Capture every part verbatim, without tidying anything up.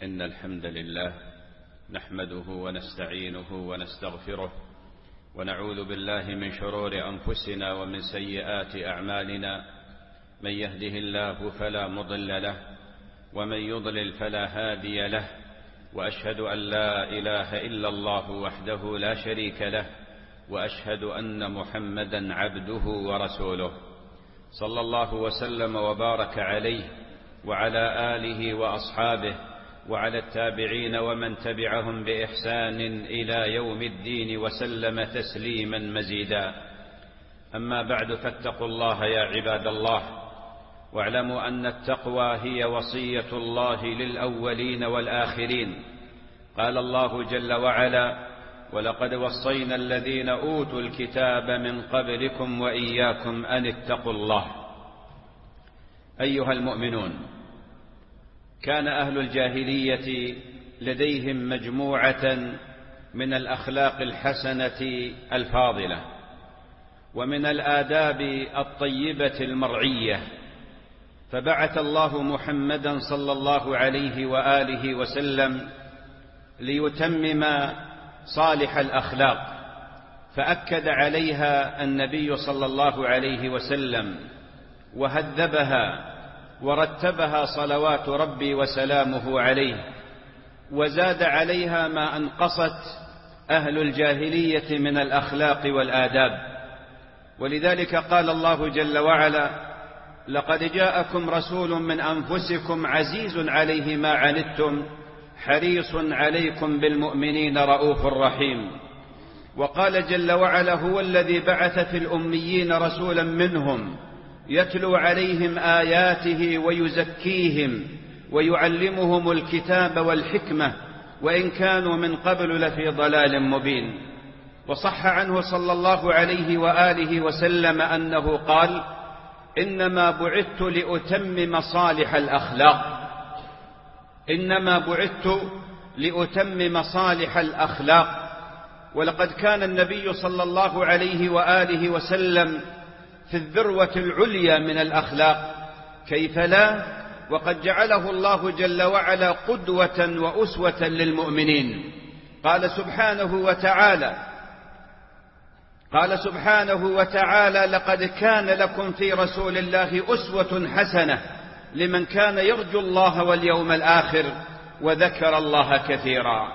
إن الحمد لله نحمده ونستعينه ونستغفره ونعوذ بالله من شرور أنفسنا ومن سيئات أعمالنا. من يهده الله فلا مضل له ومن يضلل فلا هادي له، وأشهد أن لا إله إلا الله وحده لا شريك له، وأشهد أن محمدا عبده ورسوله، صلى الله وسلم وبارك عليه وعلى آله وأصحابه وعلى التابعين ومن تبعهم بإحسان إلى يوم الدين وسلم تسليما مزيدا. أما بعد، فاتقوا الله يا عباد الله، واعلموا أن التقوى هي وصية الله للأولين والآخرين. قال الله جل وعلا: ولقد وصينا الذين أوتوا الكتاب من قبلكم وإياكم أن اتقوا الله. أيها المؤمنون، كان أهل الجاهلية لديهم مجموعة من الأخلاق الحسنة الفاضلة ومن الآداب الطيبة المرعية، فبعث الله محمدا صلى الله عليه وآله وسلم ليتمم صالح الأخلاق، فأكد عليها النبي صلى الله عليه وسلم وهذبها ورتبها صلوات ربي وسلامه عليه، وزاد عليها ما أنقصت أهل الجاهلية من الأخلاق والآداب. ولذلك قال الله جل وعلا: لقد جاءكم رسول من أنفسكم عزيز عليه ما عنتم حريص عليكم بالمؤمنين رؤوف رحيم. وقال جل وعلا: هو الذي بعث في الأميين رسولا منهم يتلو عليهم آياته ويزكيهم ويعلمهم الكتاب والحكمة وإن كانوا من قبل لفي ضلال مبين. وصح عنه صلى الله عليه وآله وسلم أنه قال: إنما بعثت لأتمم صالح الأخلاق إنما بعثت لأتمم صالح الأخلاق. ولقد كان النبي صلى الله عليه وآله وسلم في الذروة العليا من الأخلاق، كيف لا، وقد جعله الله جل وعلا قدوة وأسوة للمؤمنين. قال سبحانه وتعالى قال سبحانه وتعالى: لقد كان لكم في رسول الله أسوة حسنة لمن كان يرجو الله واليوم الآخر وذكر الله كثيرا.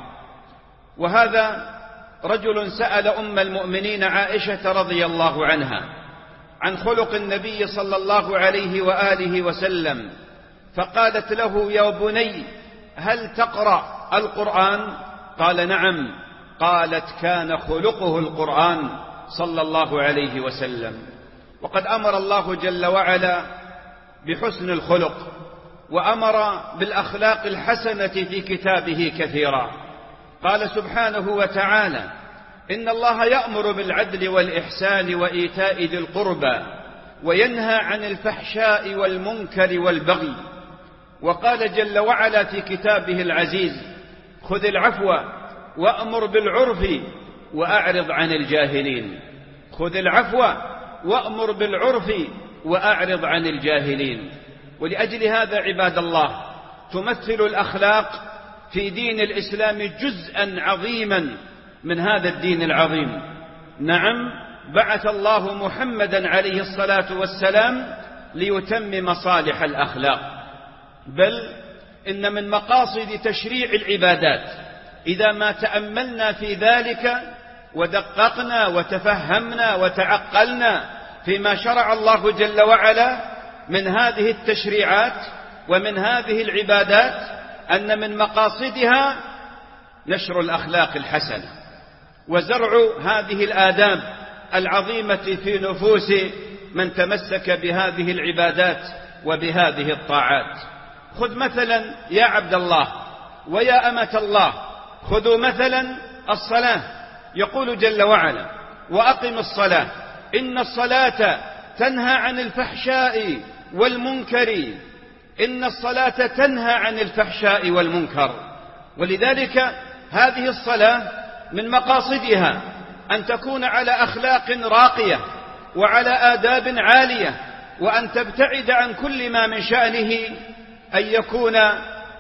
وهذا رجل سأل أم المؤمنين عائشة رضي الله عنها عن خلق النبي صلى الله عليه وآله وسلم، فقالت له: يا بني، هل تقرأ القرآن؟ قال: نعم. قالت: كان خلقه القرآن صلى الله عليه وسلم. وقد أمر الله جل وعلا بحسن الخلق، وأمر بالأخلاق الحسنة في كتابه كثيرا. قال سبحانه وتعالى: إن الله يأمر بالعدل والإحسان وإيتاء ذي القربى وينهى عن الفحشاء والمنكر والبغي. وقال جل وعلا في كتابه العزيز: خذ العفو وأمر بالعرف وأعرض عن الجاهلين. خذ العفو وأمر بالعرف وأعرض عن الجاهلين. ولأجل هذا عباد الله، تمثل الأخلاق في دين الإسلام جزءا عظيما من هذا الدين العظيم. نعم، بعث الله محمدا عليه الصلاة والسلام ليتمم صالح الأخلاق، بل إن من مقاصد تشريع العبادات إذا ما تأملنا في ذلك ودققنا وتفهمنا وتعقلنا فيما شرع الله جل وعلا من هذه التشريعات ومن هذه العبادات، أن من مقاصدها نشر الأخلاق الحسنة وزرع هذه الآداب العظيمة في نفوس من تمسك بهذه العبادات وبهذه الطاعات. خذ مثلا يا عبد الله ويا أمة الله، خذوا مثلا الصلاة. يقول جل وعلا: وأقم الصلاة إن الصلاة تنهى عن الفحشاء والمنكر إن الصلاة تنهى عن الفحشاء والمنكر. ولذلك هذه الصلاة من مقاصدها أن تكون على أخلاق راقية وعلى آداب عالية، وأن تبتعد عن كل ما من شأنه أن يكون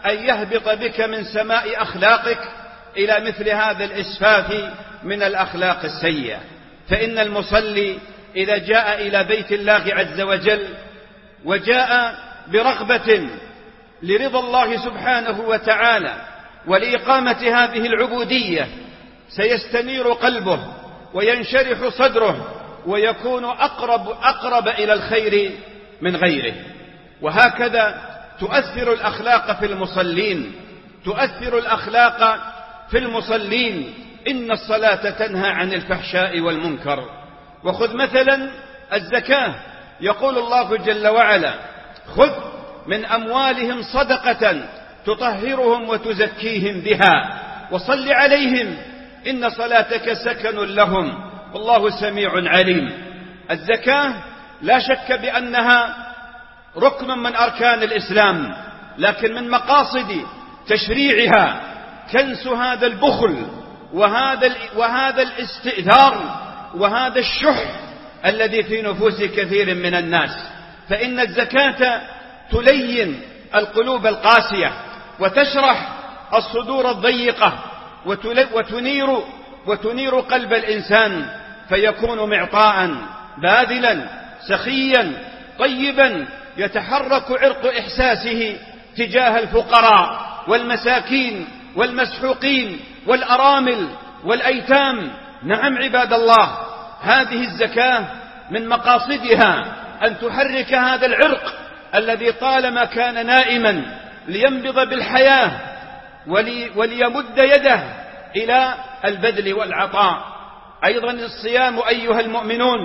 أن يهبط بك من سماء أخلاقك إلى مثل هذا الإسفاف من الأخلاق السيئة. فإن المصلي إذا جاء إلى بيت الله عز وجل وجاء برغبة لرضا الله سبحانه وتعالى ولإقامة هذه العبودية سيستنير قلبه وينشرح صدره ويكون أقرب, أقرب إلى الخير من غيره. وهكذا تؤثر الأخلاق في المصلين تؤثر الأخلاق في المصلين إن الصلاة تنهى عن الفحشاء والمنكر. وخذ مثلا الزكاة، يقول الله جل وعلا: خذ من أموالهم صدقة تطهرهم وتزكيهم بها وصل عليهم إن صلاتك سكن لهم والله سميع عليم. الزكاة لا شك بأنها ركن من أركان الإسلام، لكن من مقاصد تشريعها كنس هذا البخل وهذا, وهذا الاستئثار وهذا الشح الذي في نفوس كثير من الناس. فإن الزكاة تلين القلوب القاسية وتشرح الصدور الضيقة وتنير, وتنير قلب الإنسان فيكون معطاء باذلا سخيا طيبا يتحرك عرق إحساسه تجاه الفقراء والمساكين والمسحوقين والأرامل والأيتام. نعم عباد الله، هذه الزكاة من مقاصدها أن تحرك هذا العرق الذي طالما كان نائما لينبض بالحياة ولي وليمد يده إلى البذل والعطاء. أيضا الصيام أيها المؤمنون،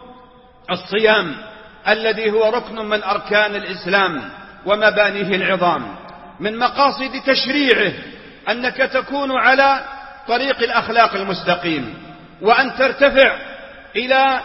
الصيام الذي هو ركن من أركان الإسلام ومبانيه العظام، من مقاصد تشريعه أنك تكون على طريق الأخلاق المستقيم وأن ترتفع إلى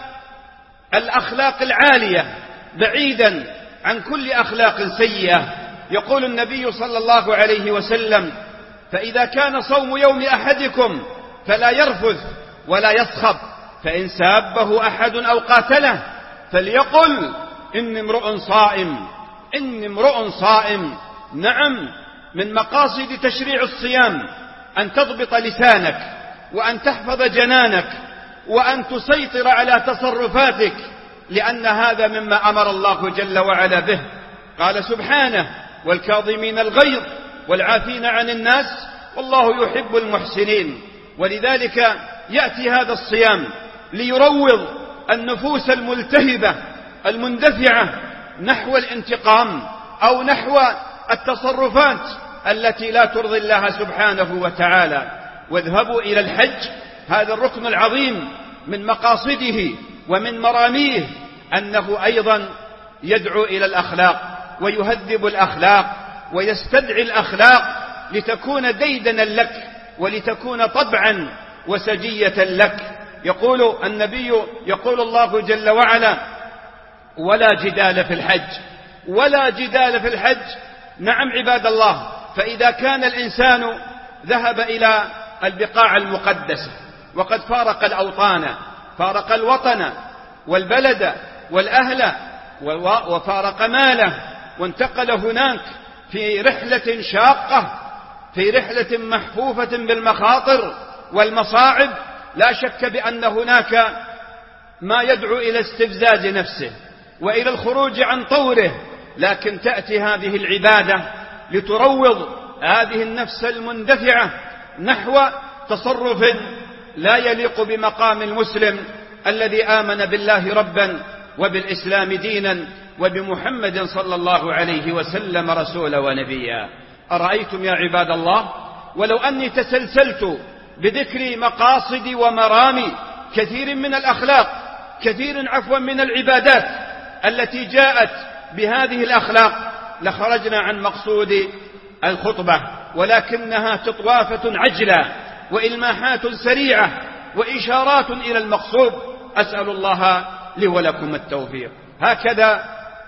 الأخلاق العالية بعيدا عن كل أخلاق سيئة. يقول النبي صلى الله عليه وسلم: فإذا كان صوم يوم أحدكم فلا يرفث ولا يصخب، فإن سابه أحد أو قاتله فليقل إني امرؤ صائم إني امرؤ صائم. نعم، من مقاصد تشريع الصيام أن تضبط لسانك وأن تحفظ جنانك وأن تسيطر على تصرفاتك، لأن هذا مما أمر الله جل وعلا به. قال سبحانه: والكاظمين الغيظ والعافين عن الناس والله يحب المحسنين. ولذلك يأتي هذا الصيام ليروض النفوس الملتهبة المندفعة نحو الانتقام أو نحو التصرفات التي لا ترضي الله سبحانه وتعالى. واذهبوا إلى الحج، هذا الركن العظيم من مقاصده ومن مراميه أنه أيضا يدعو إلى الأخلاق ويهذب الأخلاق ويستدعي الأخلاق لتكون ديدنا لك ولتكون طبعا وسجية لك. يقول النبي يقول الله جل وعلا: ولا جدال في الحج ولا جدال في الحج. نعم عباد الله، فإذا كان الإنسان ذهب إلى البقاع المقدسة وقد فارق الأوطان، فارق الوطن والبلد والأهل وفارق ماله وانتقل هناك في رحلة شاقة، في رحلة محفوفة بالمخاطر والمصاعب، لا شك بأن هناك ما يدعو إلى استفزاز نفسه وإلى الخروج عن طوره. لكن تأتي هذه العبادة لتروض هذه النفس المندفعة نحو تصرف لا يليق بمقام المسلم الذي آمن بالله ربا وبالإسلام دينا وبمحمد صلى الله عليه وسلم رسولا ونبيا. أرأيتم يا عباد الله، ولو أني تسلسلت بذكر مقاصد ومرامي كثير من الأخلاق، كثير عفوا من العبادات التي جاءت بهذه الأخلاق، لخرجنا عن مقصود الخطبة، ولكنها تطوافة عجلة وإلماحات سريعة وإشارات إلى المقصود. أسأل الله لي ولكم التوفيق. هكذا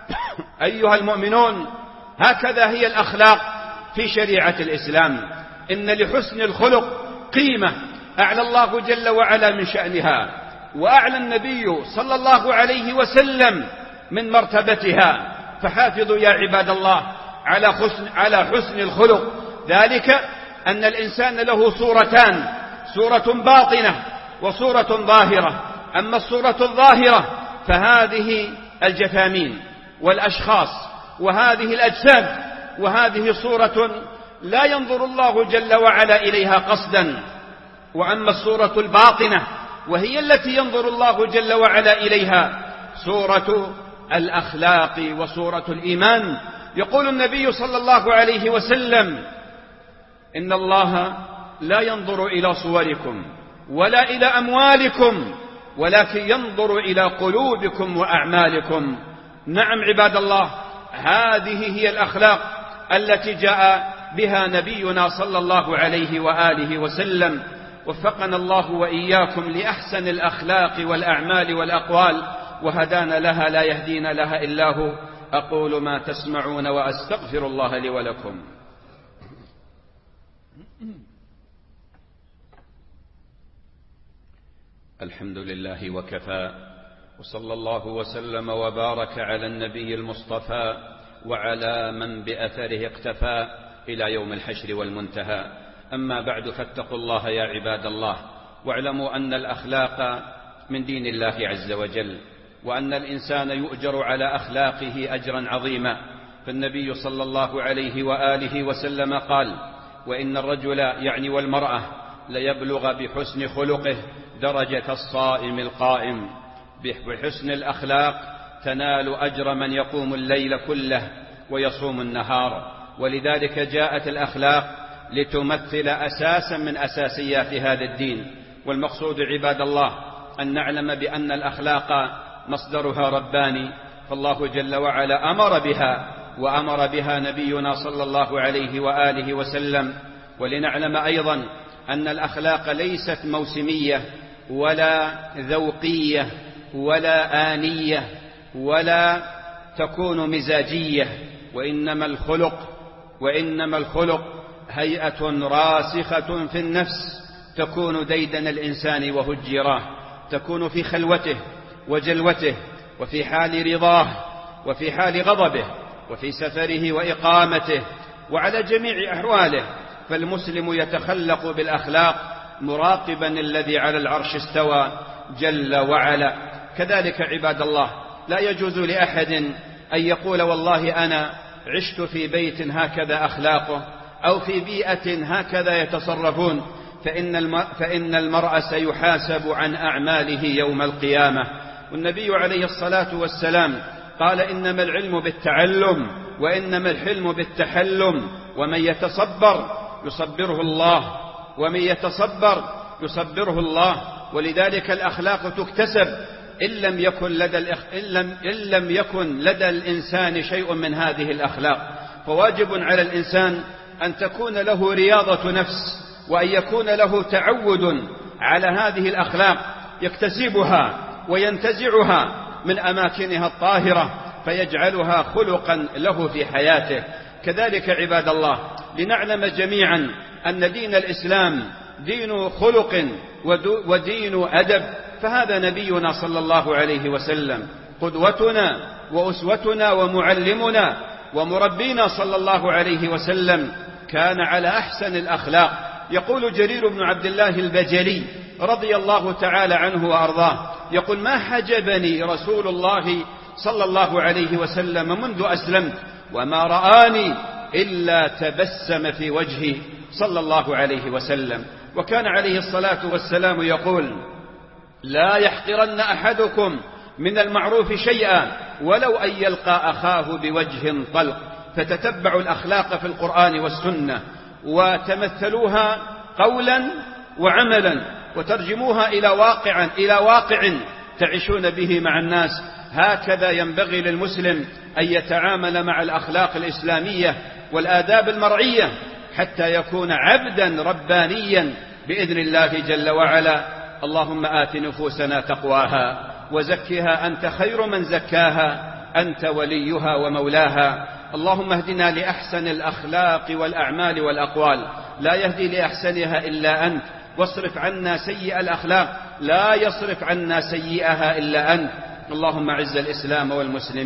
أيها المؤمنون، هكذا هي الأخلاق في شريعة الإسلام. إن لحسن الخلق قيمة أعلى الله جل وعلا من شأنها، وأعلى النبي صلى الله عليه وسلم من مرتبتها. فحافظوا يا عباد الله على حسن, على حسن الخلق، ذلك أن الإنسان له صورتان، صورة باطنة وصورة ظاهرة. أما الصورة الظاهرة فهذه الجثامين والأشخاص وهذه الأجساد، وهذه صورة لا ينظر الله جل وعلا إليها قصدا. وأما الصورة الباطنة وهي التي ينظر الله جل وعلا إليها، صورة الأخلاق وصورة الإيمان. يقول النبي صلى الله عليه وسلم: إن الله لا ينظر إلى صوركم ولا إلى أموالكم ولكن ينظر إلى قلوبكم وأعمالكم. نعم عباد الله، هذه هي الأخلاق التي جاء بها نبينا صلى الله عليه وآله وسلم. وفقنا الله وإياكم لأحسن الأخلاق والأعمال والأقوال، وهدانا لها، لا يهدينا لها إلا هو. أقول ما تسمعون وأستغفر الله لي ولكم. الحمد لله وكفى، وصلى الله وسلم وبارك على النبي المصطفى وعلى من بأثره اقتفى إلى يوم الحشر والمنتهى. أما بعد، فاتقوا الله يا عباد الله، واعلموا أن الأخلاق من دين الله عز وجل، وأن الإنسان يؤجر على أخلاقه أجرا عظيما. فالنبي صلى الله عليه وآله وسلم قال: وإن الرجل يعني والمرأة ليبلغ بحسن خلقه درجة الصائم القائم. بحسن الأخلاق تنال أجر من يقوم الليل كله ويصوم النهار. ولذلك جاءت الأخلاق لتمثل أساسا من أساسيات هذا الدين. والمقصود عباد الله أن نعلم بأن الأخلاق مصدرها رباني، فالله جل وعلا أمر بها، وأمر بها نبينا صلى الله عليه وآله وسلم. ولنعلم أيضا أن الأخلاق ليست موسمية ولا ذوقية ولا آنية ولا تكون مزاجية، وإنما الخلق وإنما الخلق هيئة راسخة في النفس تكون ديدن الإنسان وهجراه، تكون في خلوته وجلوته، وفي حال رضاه وفي حال غضبه، وفي سفره وإقامته، وعلى جميع أحواله. فالمسلم يتخلق بالأخلاق مراقبا الذي على العرش استوى جل وعلا. كذلك عباد الله، لا يجوز لأحد أن يقول والله أنا عشت في بيت هكذا أخلاقه أو في بيئة هكذا يتصرفون، فإن, فإن المرء سيحاسب عن أعماله يوم القيامة. والنبي عليه الصلاة والسلام قال: إنما العلم بالتعلم وإنما الحلم بالتحلم، ومن يتصبر يصبره الله ومن يتصبر يصبره الله. ولذلك الأخلاق تكتسب إن لم يكن لدى الإخ... إن لم... إن لم يكن لدى الإنسان شيء من هذه الأخلاق، فواجب على الإنسان أن تكون له رياضة نفس، وأن يكون له تعود على هذه الأخلاق يكتسبها وينتزعها من أماكنها الطاهرة فيجعلها خلقا له في حياته. كذلك عباد الله، لنعلم جميعا أن دين الإسلام دين خلق ودين أدب، فهذا نبينا صلى الله عليه وسلم قدوتنا وأسوتنا ومعلمنا ومربينا صلى الله عليه وسلم، كان على أحسن الأخلاق. يقول جرير بن عبد الله البجلي رضي الله تعالى عنه وأرضاه، يقول: ما حجبني رسول الله صلى الله عليه وسلم منذ أسلمت وما رآني إلا تبسم في وجهي صلى الله عليه وسلم. وكان عليه الصلاة والسلام يقول: لا يحقرن أحدكم من المعروف شيئا ولو أن يلقى أخاه بوجه طلق. فتتبعوا الأخلاق في القرآن والسنة وتمثلوها قولا وعملا، وترجموها إلى واقع إلى واقع تعيشون به مع الناس. هكذا ينبغي للمسلم أن يتعامل مع الأخلاق الإسلامية والآداب المرعية حتى يكون عبدا ربانيا بإذن الله جل وعلا. اللهم آت نفوسنا تقواها وزكها أنت خير من زكاها، أنت وليها ومولاها. اللهم اهدنا لأحسن الأخلاق والأعمال والأقوال، لا يهدي لأحسنها إلا أنت، واصرف عنا سيئ الأخلاق، لا يصرف عنا سيئها إلا أنت. اللهم أعز الإسلام والمسلمين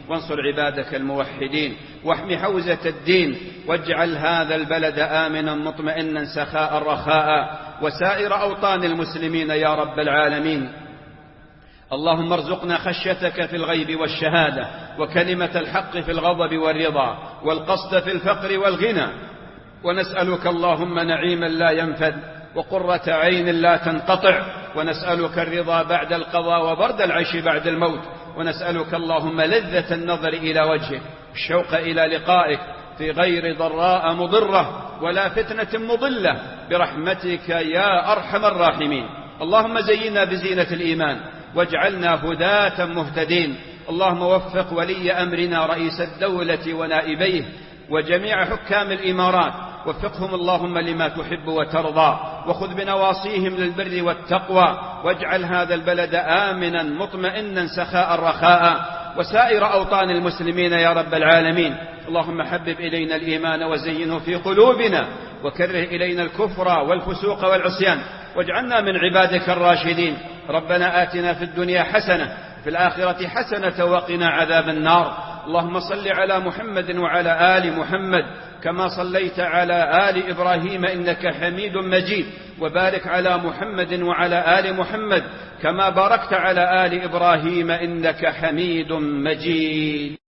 وانصر عبادك الموحدين، واحم حوزة الدين، واجعل هذا البلد آمنا مطمئنا سخاء رخاء، وسائر أوطان المسلمين يا رب العالمين. اللهم ارزقنا خشيتك في الغيب والشهادة، وكلمة الحق في الغضب والرضا، والقصد في الفقر والغنى، ونسألك اللهم نعيما لا ينفد، وقرة عين لا تنقطع، ونسألك الرضا بعد القضاء، وبرد العيش بعد الموت، ونسألك اللهم لذة النظر إلى وجهك، الشوق إلى لقائك في غير ضراء مضرة ولا فتنة مضلة، برحمتك يا أرحم الراحمين. اللهم زينا بزينة الإيمان، واجعلنا هداة مهتدين. اللهم وفق ولي أمرنا رئيس الدولة ونائبيه وجميع حكام الإمارات، وفقهم اللهم لما تحب وترضى، وخذ بنواصيهم للبر والتقوى، واجعل هذا البلد آمنا مطمئنا سخاء رخاء، وسائر أوطان المسلمين يا رب العالمين. اللهم حبب إلينا الإيمان وزينه في قلوبنا، وكره إلينا الكفر والفسوق والعصيان، واجعلنا من عبادك الراشدين. ربنا آتنا في الدنيا حسنة، في الآخرة حسنة، وقنا عذاب النار. اللهم صل على محمد وعلى آل محمد كما صليت على آل إبراهيم إنك حميد مجيد، وبارك على محمد وعلى آل محمد كما باركت على آل إبراهيم إنك حميد مجيد.